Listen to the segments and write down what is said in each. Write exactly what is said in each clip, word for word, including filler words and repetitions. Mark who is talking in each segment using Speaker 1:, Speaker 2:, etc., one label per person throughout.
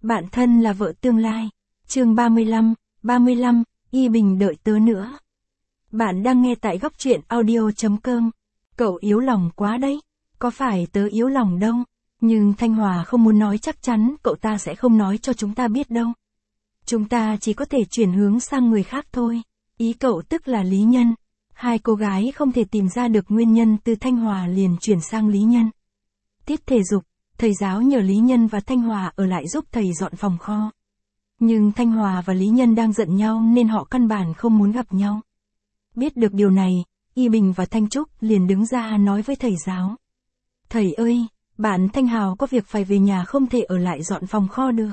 Speaker 1: Bạn thân là vợ tương lai. Chương ba mươi lăm, ba mươi lăm, Y Bình đợi tớ nữa. Bạn đang nghe tại góc truyện audio chấm com. Cậu yếu lòng quá đấy. Có phải tớ yếu lòng đâu. Nhưng Thanh Hòa không muốn nói chắc chắn cậu ta sẽ không nói cho chúng ta biết đâu. Chúng ta chỉ có thể chuyển hướng sang người khác thôi. Ý cậu tức là Lý Nhân. Hai cô gái không thể tìm ra được nguyên nhân từ Thanh Hòa liền chuyển sang Lý Nhân. Tiết thể dục, thầy giáo nhờ Lý Nhân và Thanh Hòa ở lại giúp thầy dọn phòng kho. Nhưng Thanh Hòa và Lý Nhân đang giận nhau nên họ căn bản không muốn gặp nhau. Biết được điều này, Y Bình và Thanh Trúc liền đứng ra nói với thầy giáo. Thầy ơi, bạn Thanh Hào có việc phải về nhà không thể ở lại dọn phòng kho được.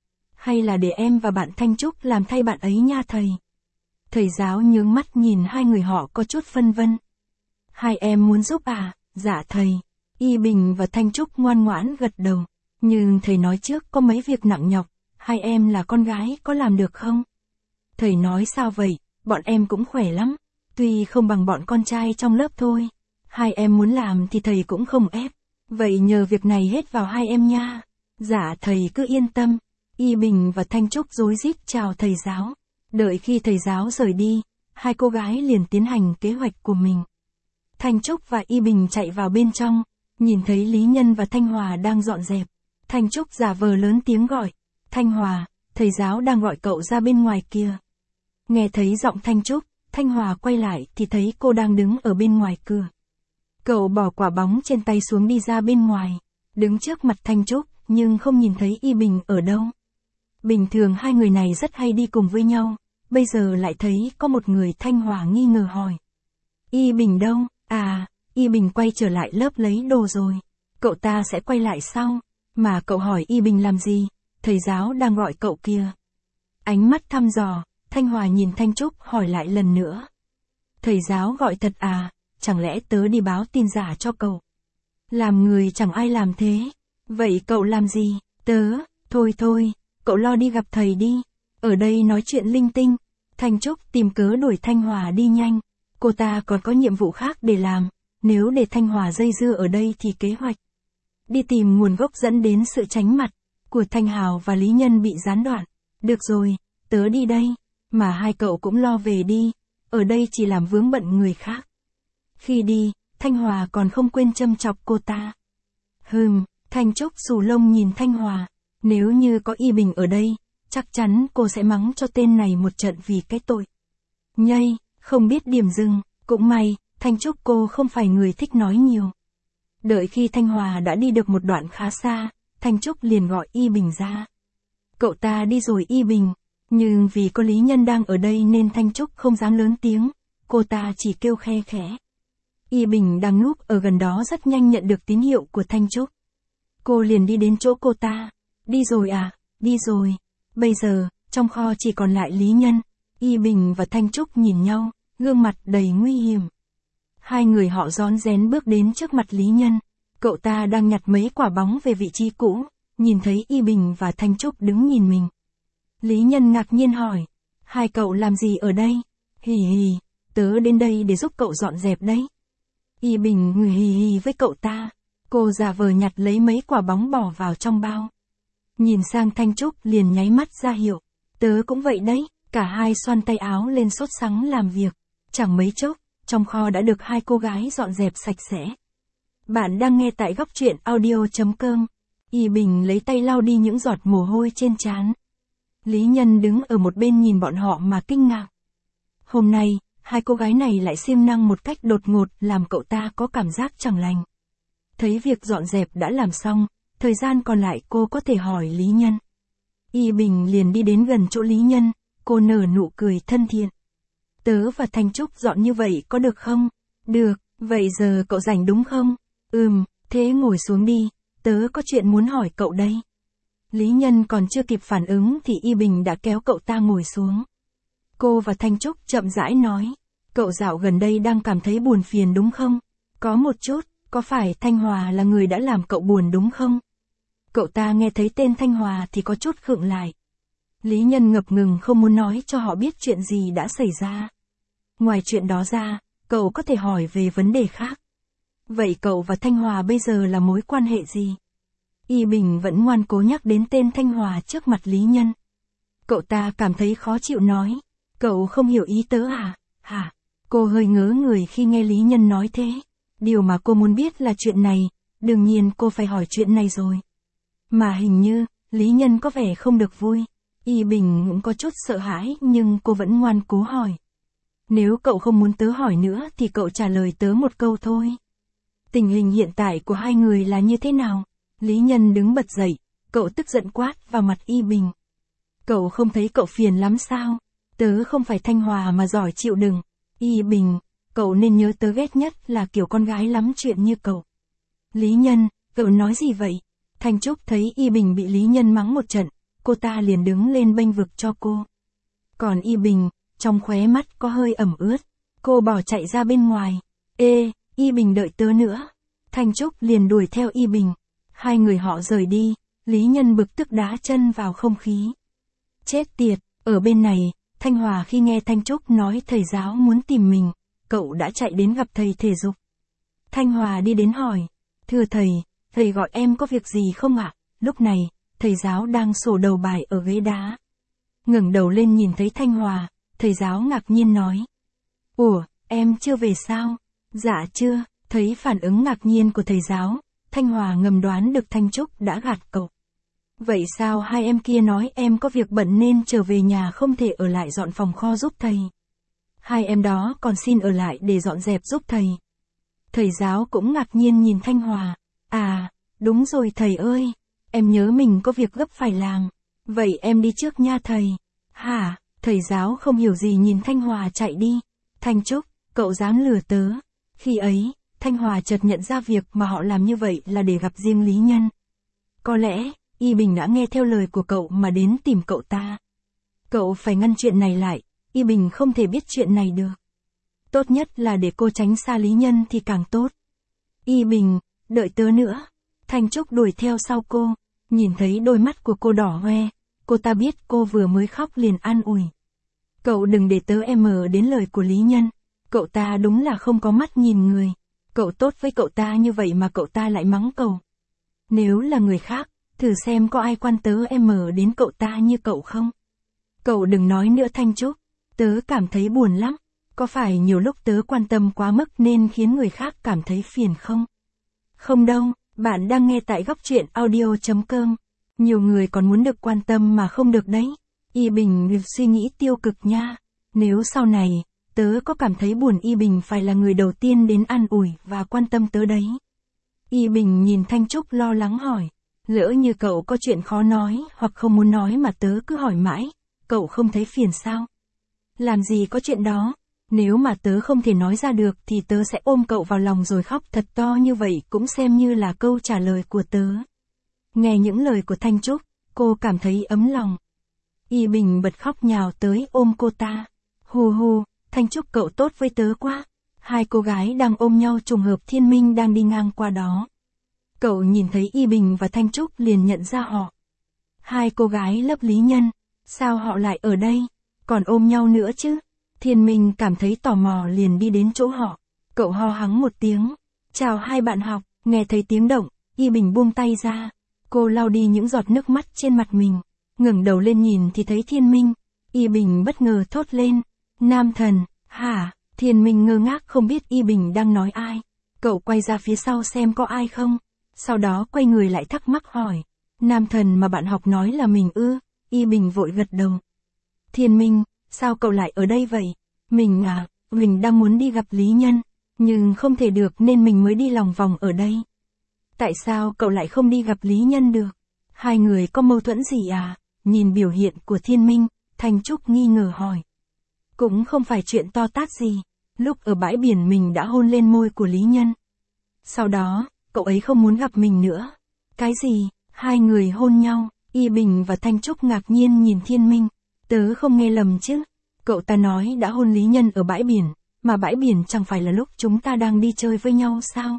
Speaker 1: Hay là để em và bạn Thanh Trúc làm thay bạn ấy nha thầy. Thầy giáo nhướng mắt nhìn hai người họ có chút phân vân. Hai em muốn giúp à? Dạ thầy. Y Bình và Thanh Trúc ngoan ngoãn gật đầu. Nhưng thầy nói trước có mấy việc nặng nhọc, hai em là con gái có làm được không? Thầy nói sao vậy, bọn em cũng khỏe lắm. Tuy không bằng bọn con trai trong lớp thôi. Hai em muốn làm thì thầy cũng không ép. Vậy nhờ việc này hết vào hai em nha. Dạ thầy cứ yên tâm. Y Bình và Thanh Trúc rối rít chào thầy giáo. Đợi khi thầy giáo rời đi, hai cô gái liền tiến hành kế hoạch của mình. Thanh Trúc và Y Bình chạy vào bên trong, nhìn thấy Lý Nhân và Thanh Hòa đang dọn dẹp. Thanh Trúc giả vờ lớn tiếng gọi. Thanh Hòa, thầy giáo đang gọi cậu ra bên ngoài kia. Nghe thấy giọng Thanh Trúc, Thanh Hòa quay lại thì thấy cô đang đứng ở bên ngoài cửa. Cậu bỏ quả bóng trên tay xuống đi ra bên ngoài, đứng trước mặt Thanh Trúc, nhưng không nhìn thấy Y Bình ở đâu. Bình thường hai người này rất hay đi cùng với nhau, bây giờ lại thấy có một người. Thanh Hòa nghi ngờ hỏi. Y Bình đâu? À, Y Bình quay trở lại lớp lấy đồ rồi. Cậu ta sẽ quay lại sau. Mà cậu hỏi Y Bình làm gì? Thầy giáo đang gọi cậu kia. Ánh mắt thăm dò, Thanh Hòa nhìn Thanh Trúc hỏi lại lần nữa. Thầy giáo gọi thật à? Chẳng lẽ tớ đi báo tin giả cho cậu? Làm người chẳng ai làm thế. Vậy cậu làm gì? Tớ, thôi thôi, cậu lo đi gặp thầy đi. Ở đây nói chuyện linh tinh. Thanh Trúc tìm cớ đuổi Thanh Hòa đi nhanh. Cô ta còn có nhiệm vụ khác để làm. Nếu để Thanh Hòa dây dưa ở đây thì kế hoạch đi tìm nguồn gốc dẫn đến sự tránh mặt của Thanh Hào và Lý Nhân bị gián đoạn. Được rồi, tớ đi đây. Mà hai cậu cũng lo về đi. Ở đây chỉ làm vướng bận người khác. Khi đi, Thanh Hòa còn không quên châm chọc cô ta. Hừm, Thanh Trúc xù lông nhìn Thanh Hòa. Nếu như có Y Bình ở đây, chắc chắn cô sẽ mắng cho tên này một trận vì cái tội nhây, không biết điểm dừng. Cũng may, Thanh Trúc cô không phải người thích nói nhiều. Đợi khi Thanh Hòa đã đi được một đoạn khá xa, Thanh Trúc liền gọi Y Bình ra. Cậu ta đi rồi Y Bình, nhưng vì có Lý Nhân đang ở đây nên Thanh Trúc không dám lớn tiếng, cô ta chỉ kêu khe khẽ. Y Bình đang núp ở gần đó rất nhanh nhận được tín hiệu của Thanh Trúc. Cô liền đi đến chỗ cô ta. Đi rồi à? Đi rồi. Bây giờ, trong kho chỉ còn lại Lý Nhân. Y Bình và Thanh Trúc nhìn nhau, gương mặt đầy nguy hiểm. Hai người họ rón rén bước đến trước mặt Lý Nhân. Cậu ta đang nhặt mấy quả bóng về vị trí cũ, nhìn thấy Y Bình và Thanh Trúc đứng nhìn mình. Lý Nhân ngạc nhiên hỏi. Hai cậu làm gì ở đây? Hì hì, tớ đến đây để giúp cậu dọn dẹp đấy. Y Bình ngừ hì hì với cậu ta. Cô giả vờ nhặt lấy mấy quả bóng bỏ vào trong bao. Nhìn sang Thanh Trúc liền nháy mắt ra hiệu. Tớ cũng vậy đấy. Cả hai xoăn tay áo lên sốt sắng làm việc. Chẳng mấy chốc, trong kho đã được hai cô gái dọn dẹp sạch sẽ. Bạn đang nghe tại góc truyện audio chấm com. Y Bình lấy tay lau đi những giọt mồ hôi trên trán. Lý Nhân đứng ở một bên nhìn bọn họ mà kinh ngạc. Hôm nay, hai cô gái này lại siêng năng một cách đột ngột làm cậu ta có cảm giác chẳng lành. Thấy việc dọn dẹp đã làm xong, thời gian còn lại cô có thể hỏi Lý Nhân. Y Bình liền đi đến gần chỗ Lý Nhân, cô nở nụ cười thân thiện. Tớ và Thanh Trúc dọn như vậy có được không? Được, vậy giờ cậu rảnh đúng không? Ừm, thế ngồi xuống đi, tớ có chuyện muốn hỏi cậu đây. Lý Nhân còn chưa kịp phản ứng thì Y Bình đã kéo cậu ta ngồi xuống. Cô và Thanh Trúc chậm rãi nói. Cậu dạo gần đây đang cảm thấy buồn phiền đúng không? Có một chút, có phải Thanh Hòa là người đã làm cậu buồn đúng không? Cậu ta nghe thấy tên Thanh Hòa thì có chút khựng lại. Lý Nhân ngập ngừng không muốn nói cho họ biết chuyện gì đã xảy ra. Ngoài chuyện đó ra, cậu có thể hỏi về vấn đề khác. Vậy cậu và Thanh Hòa bây giờ là mối quan hệ gì? Y Bình vẫn ngoan cố nhắc đến tên Thanh Hòa trước mặt Lý Nhân. Cậu ta cảm thấy khó chịu nói, cậu không hiểu ý tớ à, hả? Cô hơi ngớ người khi nghe Lý Nhân nói thế. Điều mà cô muốn biết là chuyện này, đương nhiên cô phải hỏi chuyện này rồi. Mà hình như, Lý Nhân có vẻ không được vui. Y Bình cũng có chút sợ hãi nhưng cô vẫn ngoan cố hỏi. Nếu cậu không muốn tớ hỏi nữa thì cậu trả lời tớ một câu thôi. Tình hình hiện tại của hai người là như thế nào? Lý Nhân đứng bật dậy, cậu tức giận quát vào mặt Y Bình. Cậu không thấy cậu phiền lắm sao? Tớ không phải Thanh Hòa mà giỏi chịu đựng. Y Bình, cậu nên nhớ tớ ghét nhất là kiểu con gái lắm chuyện như cậu. Lý Nhân, cậu nói gì vậy? Thanh Trúc thấy Y Bình bị Lý Nhân mắng một trận, cô ta liền đứng lên bênh vực cho cô. Còn Y Bình, trong khóe mắt có hơi ẩm ướt, cô bỏ chạy ra bên ngoài. Ê, Y Bình đợi tớ nữa. Thanh Trúc liền đuổi theo Y Bình. Hai người họ rời đi, Lý Nhân bực tức đá chân vào không khí. Chết tiệt, ở bên này, Thanh Hòa khi nghe Thanh Trúc nói thầy giáo muốn tìm mình, cậu đã chạy đến gặp thầy thể dục. Thanh Hòa đi đến hỏi, thưa thầy, thầy gọi em có việc gì không ạ? Lúc này, thầy giáo đang sổ đầu bài ở ghế đá. Ngẩng đầu lên nhìn thấy Thanh Hòa, thầy giáo ngạc nhiên nói. Ủa, em chưa về sao? Dạ chưa, thấy phản ứng ngạc nhiên của thầy giáo, Thanh Hòa ngầm đoán được Thanh Trúc đã gạt cậu. Vậy sao hai em kia nói em có việc bận nên trở về nhà không thể ở lại dọn phòng kho giúp thầy? Hai em đó còn xin ở lại để dọn dẹp giúp thầy. Thầy giáo cũng ngạc nhiên nhìn Thanh Hòa. À, đúng rồi thầy ơi, em nhớ mình có việc gấp phải làm. Vậy em đi trước nha thầy. Hả? Thầy giáo không hiểu gì nhìn Thanh Hòa chạy đi. Thanh Trúc, cậu dám lừa tớ. Khi ấy, Thanh Hòa chợt nhận ra việc mà họ làm như vậy là để gặp riêng Lý Nhân. Có lẽ, Y Bình đã nghe theo lời của cậu mà đến tìm cậu ta. Cậu phải ngăn chuyện này lại, Y Bình không thể biết chuyện này được. Tốt nhất là để cô tránh xa Lý Nhân thì càng tốt. Y Bình, đợi tớ nữa. Thanh Trúc đuổi theo sau cô, nhìn thấy đôi mắt của cô đỏ hoe, cô ta biết cô vừa mới khóc liền an ủi. Cậu đừng để tớ em mờ đến lời của Lý Nhân, cậu ta đúng là không có mắt nhìn người. Cậu tốt với cậu ta như vậy mà cậu ta lại mắng cậu. Nếu là người khác, thử xem có ai quan tớ em mờ đến cậu ta như cậu không? Cậu đừng nói nữa Thanh Trúc, tớ cảm thấy buồn lắm. Có phải nhiều lúc tớ quan tâm quá mức nên khiến người khác cảm thấy phiền không? Không đâu, bạn đang nghe tại góc truyện audio chấm com. Nhiều người còn muốn được quan tâm mà không được đấy. Y Bình việc suy nghĩ tiêu cực nha. Nếu sau này, tớ có cảm thấy buồn Y Bình phải là người đầu tiên đến an ủi và quan tâm tớ đấy. Y Bình nhìn Thanh Trúc lo lắng hỏi. Lỡ như cậu có chuyện khó nói hoặc không muốn nói mà tớ cứ hỏi mãi, cậu không thấy phiền sao? Làm gì có chuyện đó. Nếu mà tớ không thể nói ra được thì tớ sẽ ôm cậu vào lòng rồi khóc thật to như vậy cũng xem như là câu trả lời của tớ. Nghe những lời của Thanh Trúc, cô cảm thấy ấm lòng. Y Bình bật khóc nhào tới ôm cô ta. Hù hù, Thanh Trúc cậu tốt với tớ quá. Hai cô gái đang ôm nhau trùng hợp Thiên Minh đang đi ngang qua đó. Cậu nhìn thấy Y Bình và Thanh Trúc liền nhận ra họ. Hai cô gái lớp Lý Nhân, sao họ lại ở đây, còn ôm nhau nữa chứ? Thiên Minh cảm thấy tò mò liền đi đến chỗ họ. Cậu ho hắng một tiếng. Chào hai bạn học, nghe thấy tiếng động, Y Bình buông tay ra. Cô lau đi những giọt nước mắt trên mặt mình. Ngẩng đầu lên nhìn thì thấy Thiên Minh. Y Bình bất ngờ thốt lên. Nam thần, hả? Thiên Minh ngơ ngác không biết Y Bình đang nói ai. Cậu quay ra phía sau xem có ai không. Sau đó quay người lại thắc mắc hỏi. Nam thần mà bạn học nói là mình ư? Y Bình vội gật đầu. Thiên Minh, sao cậu lại ở đây vậy? Mình à, mình đang muốn đi gặp Lý Nhân, nhưng không thể được nên mình mới đi lòng vòng ở đây. Tại sao cậu lại không đi gặp Lý Nhân được? Hai người có mâu thuẫn gì à? Nhìn biểu hiện của Thiên Minh, Thanh Trúc nghi ngờ hỏi. Cũng không phải chuyện to tát gì. Lúc ở bãi biển mình đã hôn lên môi của Lý Nhân. Sau đó, cậu ấy không muốn gặp mình nữa. Cái gì? Hai người hôn nhau. Y Bình và Thanh Trúc ngạc nhiên nhìn Thiên Minh. Tớ không nghe lầm chứ? Cậu ta nói đã hôn Lý Nhân ở bãi biển, mà bãi biển chẳng phải là lúc chúng ta đang đi chơi với nhau sao?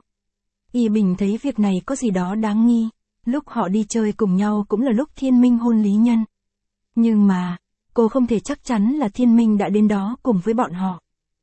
Speaker 1: Y Bình thấy việc này có gì đó đáng nghi. Lúc họ đi chơi cùng nhau cũng là lúc Thiên Minh hôn Lý Nhân. Nhưng mà, cô không thể chắc chắn là Thiên Minh đã đến đó cùng với bọn họ.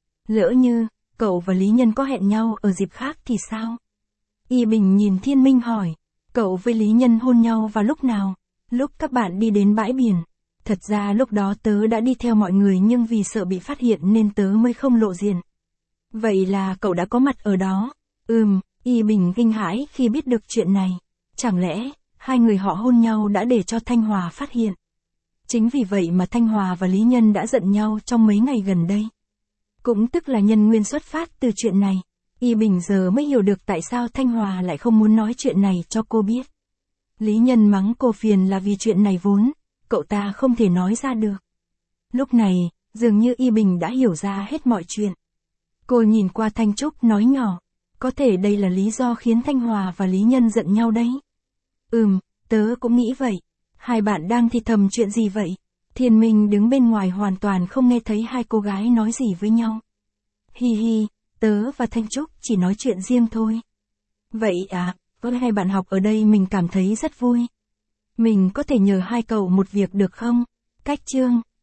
Speaker 1: Lỡ như, cậu và Lý Nhân có hẹn nhau ở dịp khác thì sao? Y Bình nhìn Thiên Minh hỏi. Cậu với Lý Nhân hôn nhau vào lúc nào? Lúc các bạn đi đến bãi biển. Thật ra lúc đó tớ đã đi theo mọi người nhưng vì sợ bị phát hiện nên tớ mới không lộ diện. Vậy là cậu đã có mặt ở đó? Ừm, Y Bình kinh hãi khi biết được chuyện này. Chẳng lẽ, hai người họ hôn nhau đã để cho Thanh Hòa phát hiện? Chính vì vậy mà Thanh Hòa và Lý Nhân đã giận nhau trong mấy ngày gần đây. Cũng tức là nhân nguyên xuất phát từ chuyện này. Y Bình giờ mới hiểu được tại sao Thanh Hòa lại không muốn nói chuyện này cho cô biết. Lý Nhân mắng cô phiền là vì chuyện này vốn, cậu ta không thể nói ra được. Lúc này, dường như Y Bình đã hiểu ra hết mọi chuyện. Cô nhìn qua Thanh Trúc nói nhỏ, có thể đây là lý do khiến Thanh Hòa và Lý Nhân giận nhau đấy. Ừm, tớ cũng nghĩ vậy. Hai bạn đang thì thầm chuyện gì vậy? Thiên Minh đứng bên ngoài hoàn toàn không nghe thấy hai cô gái nói gì với nhau. Hi hi, tớ và Thanh Trúc chỉ nói chuyện riêng thôi. Vậy à, với hai bạn học ở đây mình cảm thấy rất vui. Mình có thể nhờ hai cậu một việc được không? Cách chương